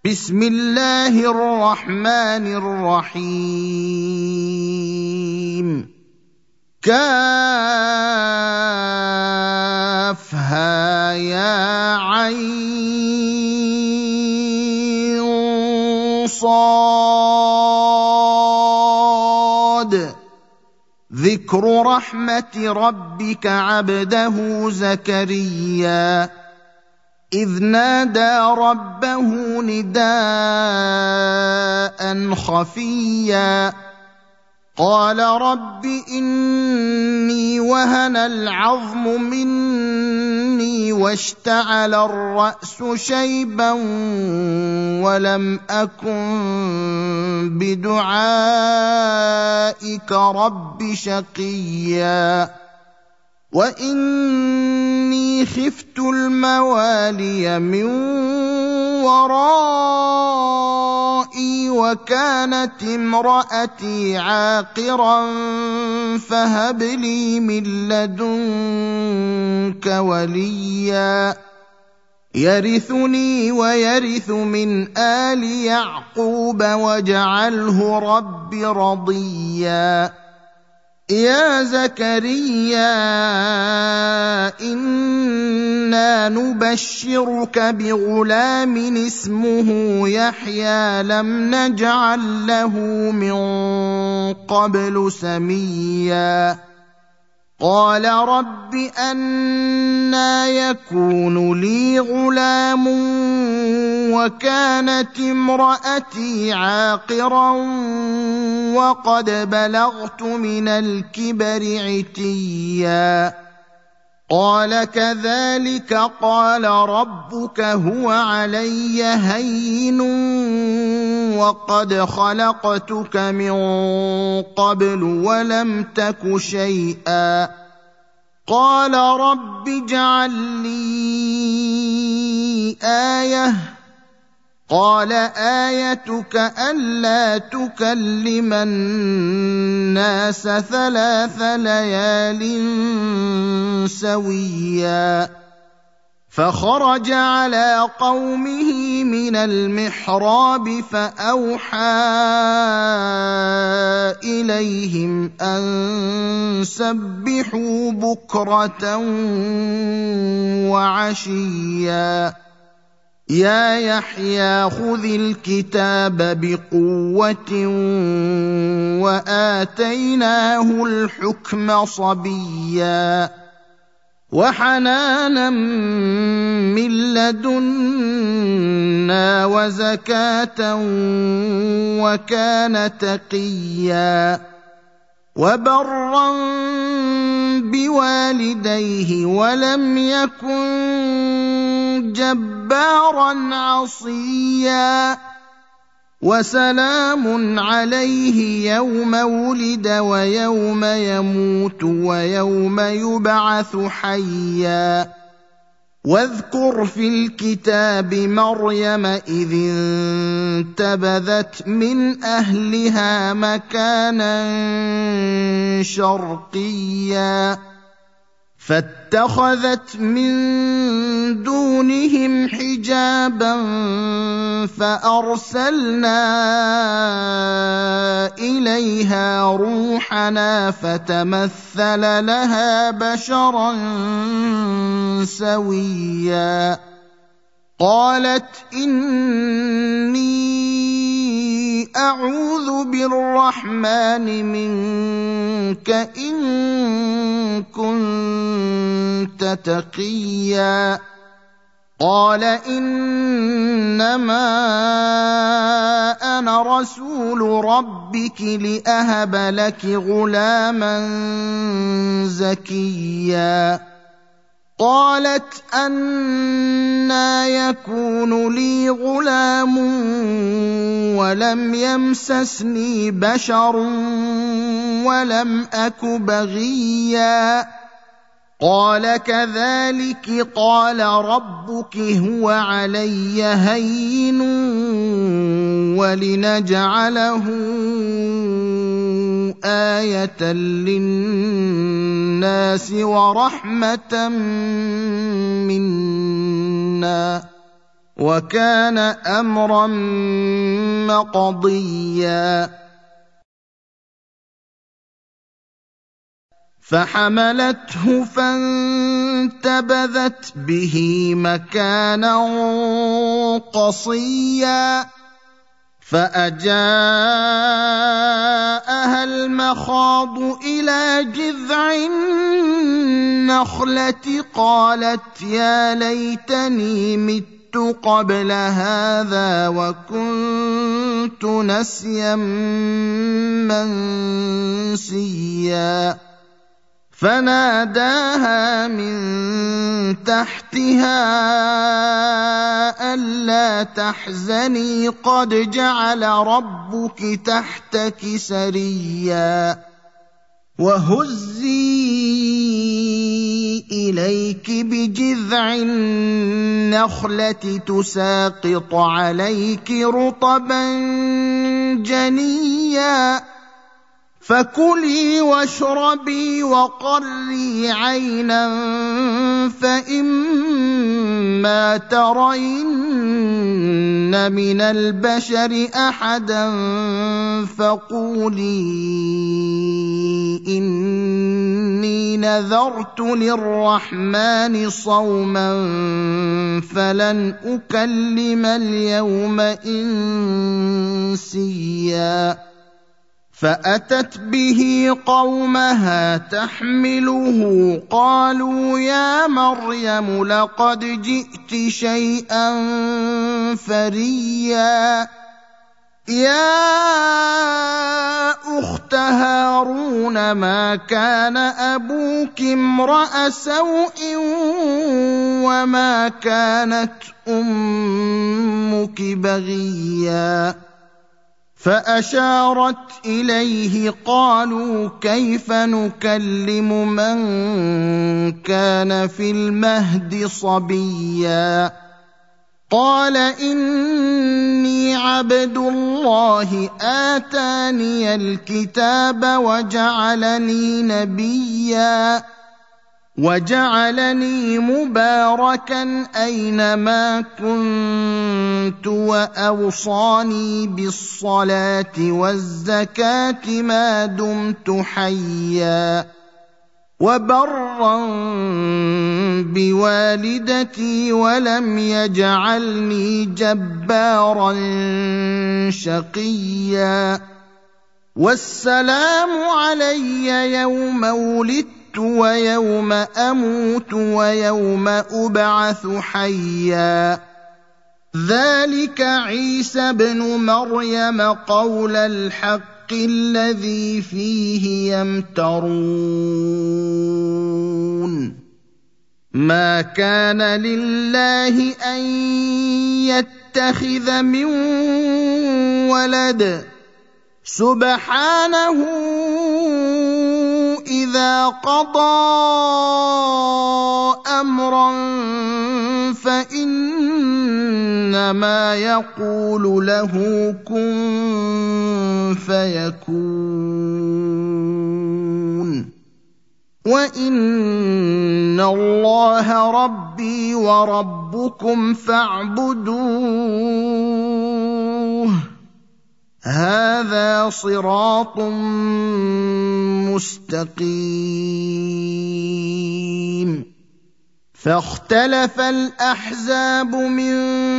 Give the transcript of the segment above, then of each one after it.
بسم الله الرحمن الرحيم كافها يا عين صاد ذكر رحمة ربك عبده زكريا إذ نادى ربه نداء خفيا قال رب إني وهن العظم مني واشتعل الرأس شيبا ولم أكن بدعائك رب شقيا وإني خفت الموالي من ورائي وكانت امرأتي عاقرا فهب لي من لدنك وليا يرثني ويرث من آل يعقوب واجعله رب رضيا يا زكريا إنا نبشرك بغلام اسمه يحيى لم نجعل له من قبل سميا قال رب أنى يكون لي غلام وكانت امرأتي عاقرا وقد بلغت من الكبر عتيا قال كذلك قال ربك هو علي هين وقد خلقتك من قبل ولم تك شيئا قال رب اجعل لي آية قال آيتك ألا تكلم الناس 3 ليال سويا فخرج على قومه من المحراب فأوحى إليهم أن سبحوا بكرة وعشيا يا يحيى خذ الكتاب بقوة وآتيناه الحكم صبيا وحنانا من لدنا وزكاة وكان تقيا وبرا بوالديه ولم يكن جبارا عصيا وسلام عليه يوم ولد ويوم يموت ويوم يبعث حيا واذكر في الكتاب مريم إذ انتبذت من أهلها مكانا شرقيا فاتخذت من دونهم حجابا فأرسلنا إليها روحنا فتمثل لها بشرا سويا قالت إني أعوذ بالرحمن منك إن كنت تقيا قال إنما أنا رسول ربك لأهب لك غلاما زكيا قالت أنى يكون لي غلام ولم يمسسني بشر ولم أك بغيا قال كذلك قال ربك هو علي هين ولنجعله آية للناس ورحمة منا وكان أمرا مقضيا فحملته فانتبذت به مكانا قصيا فأجاءها المخاض إلى جذع النخلة قالت يا ليتني مت قبل هذا وكنت نسيا منسيا فناداها من تحتها ألا تحزني قد جعل ربك تحتك سريا وهزي إليك بجذع النخلة تساقط عليك رطبا جنيا فكلي واشربي وقري عينا فإما ترين من البشر أحدا فقولي إني نذرت للرحمن صوما فلن أكلم اليوم إنسيا فأتت به قومها تحمله قالوا يا مريم لقد جئت شيئا فريا يا أخت هارون ما كان أبوك امرأ سوء وما كانت أمك بغيا فأشارت إليه قالوا كيف نكلم من كان في المهد صبيا قال إني عبد الله آتاني الكتاب وجعلني نبيا وجعلني مباركا أينما كنت وأوصاني بالصلاة والزكاة ما دمت حيا وبرا بوالدتي ولم يجعلني جبارا شقيا والسلام علي يوم ولدت ويوم أموت ويوم أبعث حيا ذلك عيسى ابن مريم قول الحق الذي فيه يمترون ما كان لله أن يتخذ من ولد سبحانه إذا قضى أمرا فإنما يقول له كن فيكون وإن الله ربي وربكم فاعبدوه هذا صراط مستقيم فاختلف الأحزاب من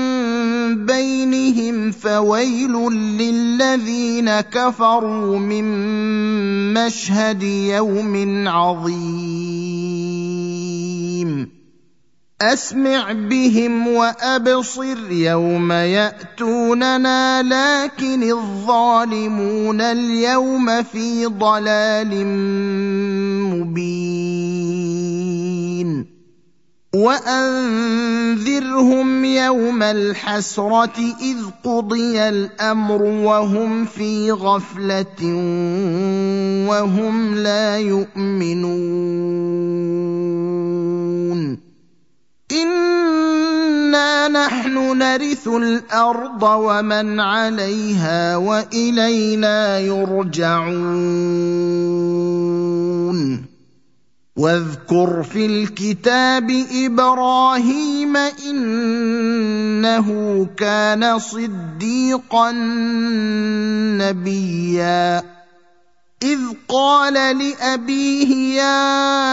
بينهم فويل للذين كفروا من مشهد يوم عظيم أسمع بهم وأبصر يوم يأتوننا لكن الظالمون اليوم في ضلال مبين وأنذرهم يوم الحسرة إذ قضي الأمر وهم في غفلة وهم لا يؤمنون إنا نحن نرث الأرض ومن عليها وإلينا يرجعون واذكر في الكتاب إبراهيم إنه كان صديقا نبيا إذ قال لأبيه يا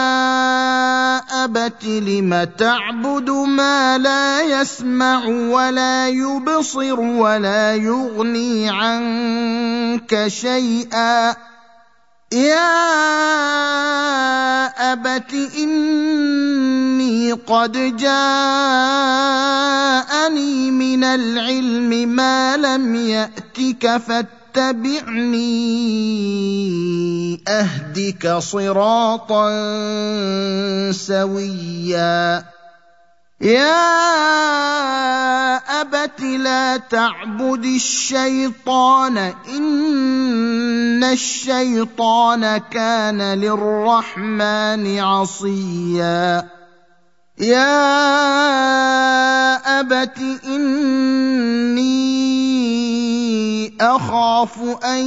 أبت لم تعبد ما لا يسمع ولا يبصر ولا يغني عنك شيئا يا أبت إني قد جاءني من العلم ما لم يأتك فاتبعني أهدك صراطا سويا يا أبت لا تعبد الشيطان إن الشيطان كان للرحمن عصيا يا أبت إني أخاف أن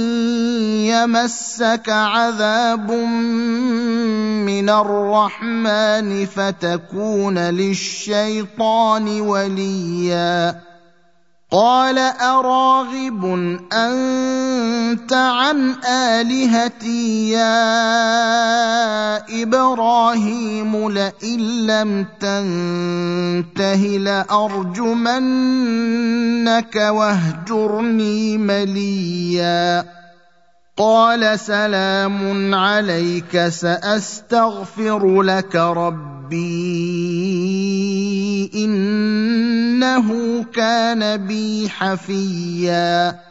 يمسك عذاب من الرحمن فتكون للشيطان وليا قال أراغب أنت عن آلهتي يا إبراهيم لئن لم تنته لأرجمنك واهجرني مليا قال سلام عليك سأستغفر لك ربي إنه كان بي حفيا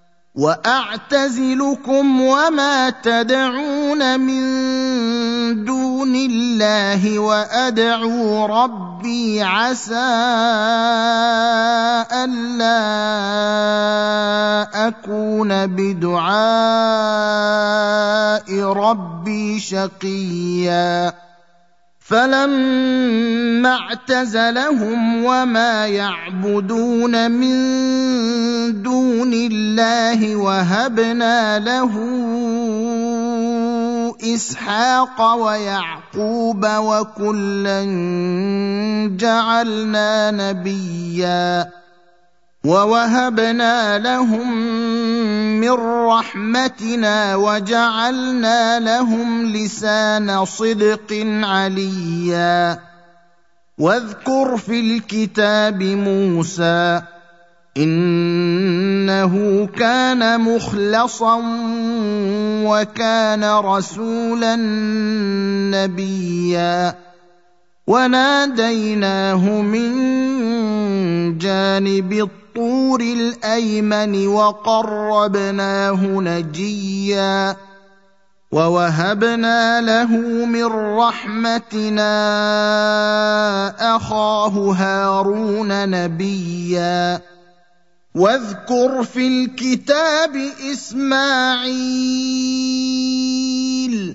وأعتزلكم وما تدعون من دون الله وأدعو ربي عسى ألا أكون بدعاء ربي شقيا فلما اعتزلهم وما يعبدون من دون الله وهبنا له إسحاق ويعقوب وكلا جعلنا نبيا ووهبنا لهم من رحمتنا وجعلنا لهم لسان صدق عليا واذكر في الكتاب موسى إنه كان مخلصا وكان رسولا نبيا وناديناه من جانب الطور الأيمن وقربناه نجيا ووهبنا له من رحمتنا أخاه هارون نبيا واذكر في الكتاب إسماعيل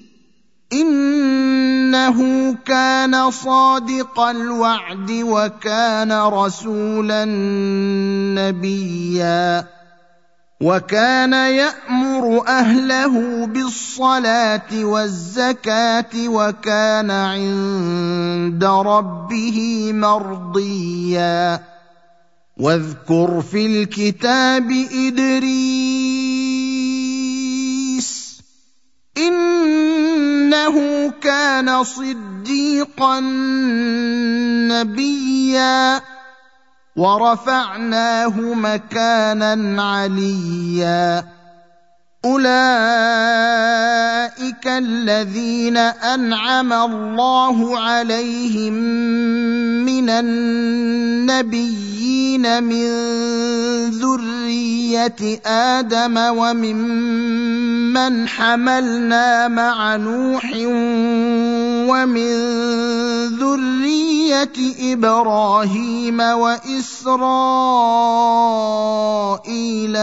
إنه كان صادق الوعد وكان رسولا نبيا وكان يأمر أهله بالصلاة والزكاة وكان عند ربه مرضيا واذكر في الكتاب إدريس إنه كان صديقا نبيا ورفعناه مكانا عليا أولئك الذين أنعم الله عليهم من النبيين من ذرية آدم وممن حملنا مع نوح ومن ذرية إبراهيم وإسرائيل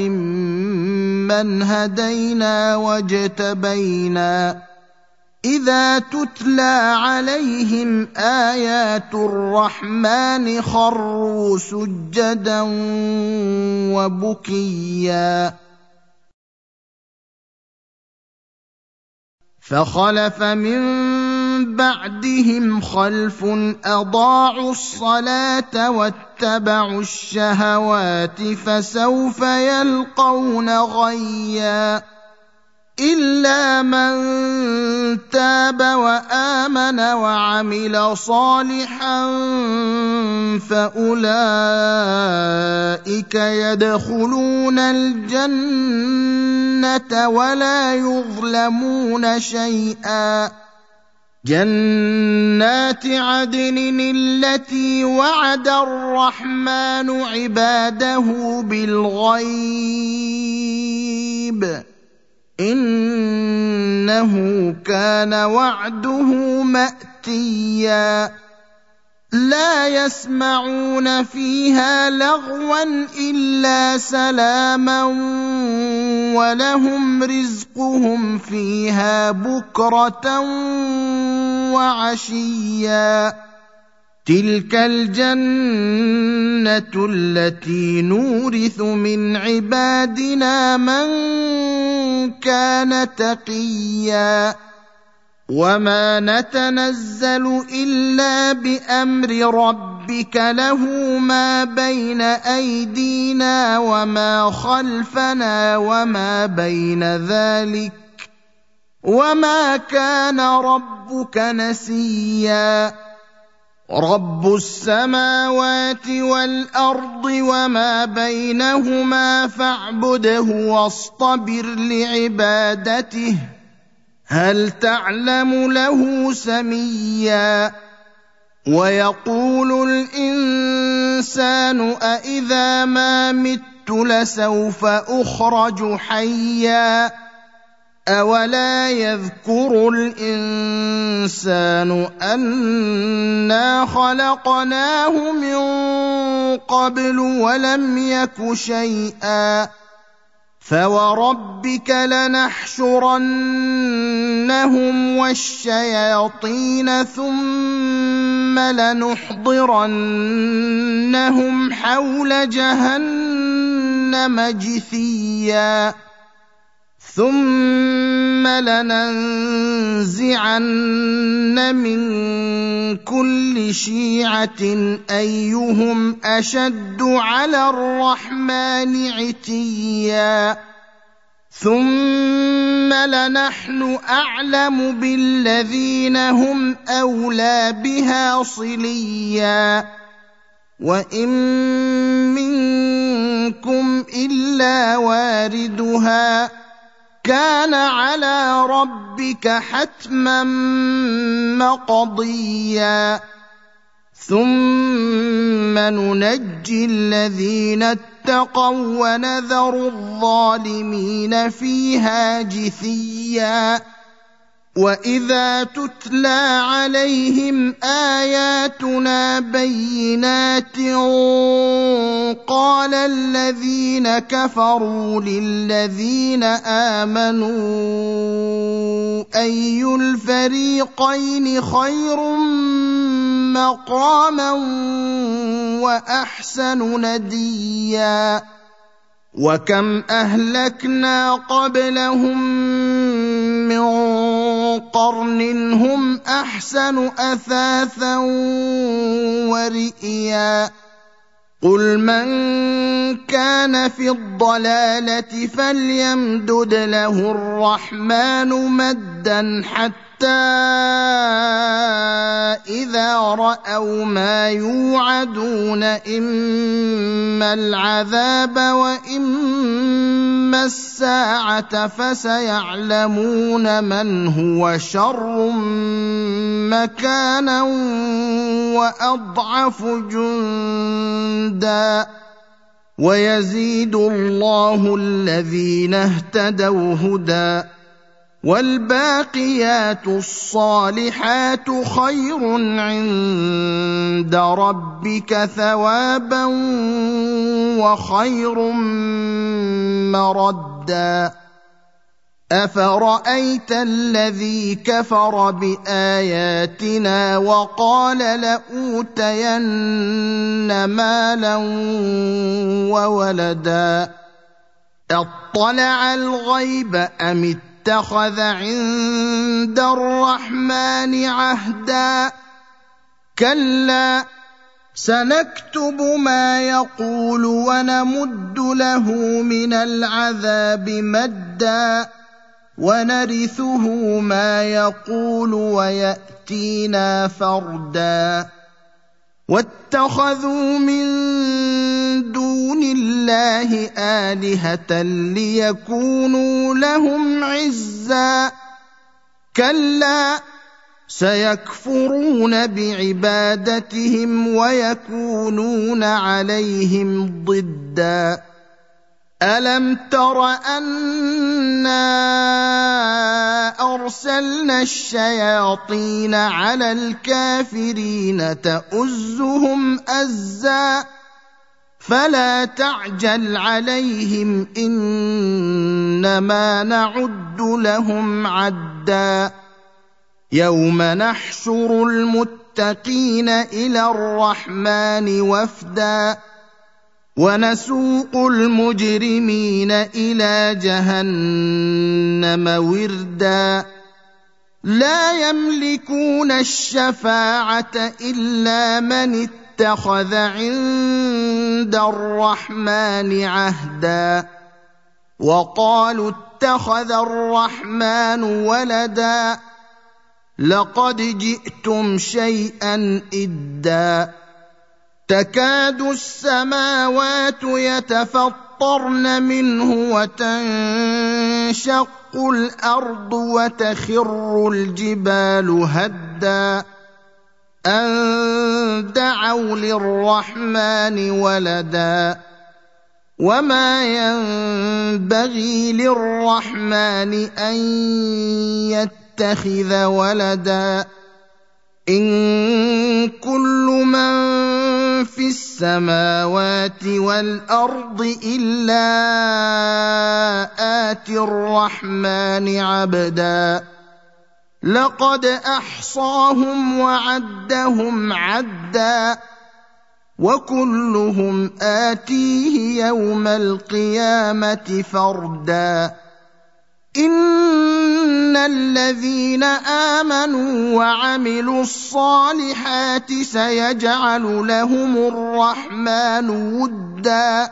وممن هدينا واجتبينا إذا تتلى عليهم آيات الرحمن خروا سجدا وبكيا فخلف من بعدهم خلف أضاعوا الصلاة واتبعوا الشهوات فسوف يلقون غيا إلا من تاب وآمن وعمل صالحا فأولئك يدخلون الجنة ولا يظلمون شيئا جنات عدن التي وعد الرحمن عباده بالغيب إنه كان وعده مأتيا لا يسمعون فيها لغوا إلا سلاما ولهم رزقهم فيها بكرة وعشيا تلك الجنة التي نورث من عبادنا من كان تقيا وما نتنزل إلا بأمر ربك له ما بين أيدينا وما خلفنا وما بين ذلك وما كان ربك نسيا رب السماوات والأرض وما بينهما فاعبده واصطبر لعبادته هل تعلم له سميا ويقول الإنسان أإذا ما مت لسوف أخرج حيا أولا يذكر الإنسان أنا خلقناه من قبل ولم يك شيئا فوربك لنحشرنهم والشياطين ثم لنحضرنهم حول جهنم جثيا ثم لننزعن من كل شيعة أيهم أشد على الرحمن عتيا ثم لنحن أعلم بالذين هم أولى بها صليا وإن منكم إلا واردها كان على ربك حتما مقضيا ثم ننجي الذين اتقوا ونذر الظالمين فيها جثيا وإذا تتلى عليهم آياتنا بينات قال الذين كفروا للذين آمنوا أي الفريقين خير مقاما وأحسن نديا وكم أهلكنا قبلهم من قرن هم أحسن أثاثا ورئيا قل من كان في الضلالة فليمدد له الرحمن مدا حتى إذا رأوا ما يوعدون إما العذاب وإما الساعة فسيعلمون من هو شر مكانا وأضعف جندا ويزيد الله الذين اهتدوا هدى والباقيات الصالحات خير عند ربك ثوابا وخير مردا أفرأيت الذي كفر بآياتنا وقال لأوتين مالا وولدا أطلع الغيب أم اتخذ عند الرحمن عهدا كلا سنكتب ما يقول ونمد له من العذاب مدا ونرثه ما يقول ويأتينا فردا واتخذوا من دون الله آلهة ليكونوا لهم عزا كلا سيكفرون بعبادتهم ويكونون عليهم ضدا ألم تر أنا أرسلنا الشياطين على الكافرين تؤزهم أزا فلا تعجل عليهم إنما نعد لهم عدا يوم نحشر المتقين إلى الرحمن وفدا ونسوق المجرمين إلى جهنم وردا لا يملكون الشفاعة إلا من اتخذ عند الرحمن عهدا وقالوا اتخذ الرحمن ولدا لقد جئتم شيئا إدا تكاد السماوات يتفطرن منه وتنشق الأرض وتخر الجبال هدا أن دعوا للرحمن ولدا وما ينبغي للرحمن أن يتخذ ولدا إن كل من في السماوات والأرض إلا آتي الرحمن عبدا لقد أحصاهم وعدهم عدا وكلهم آتيه يوم القيامة فردا إن الذين آمنوا وعملوا الصالحات سيجعل لهم الرحمن ودا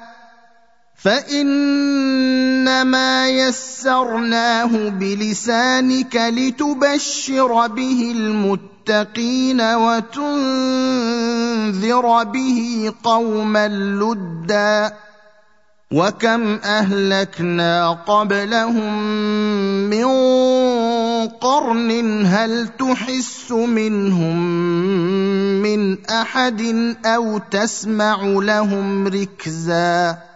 فإنما يسرناه بلسانك لتبشر به المتقين وتنذر به قوما لدا وكم أهلكنا قبلهم من قرن هل تحس منهم من أحد أو تسمع لهم ركزا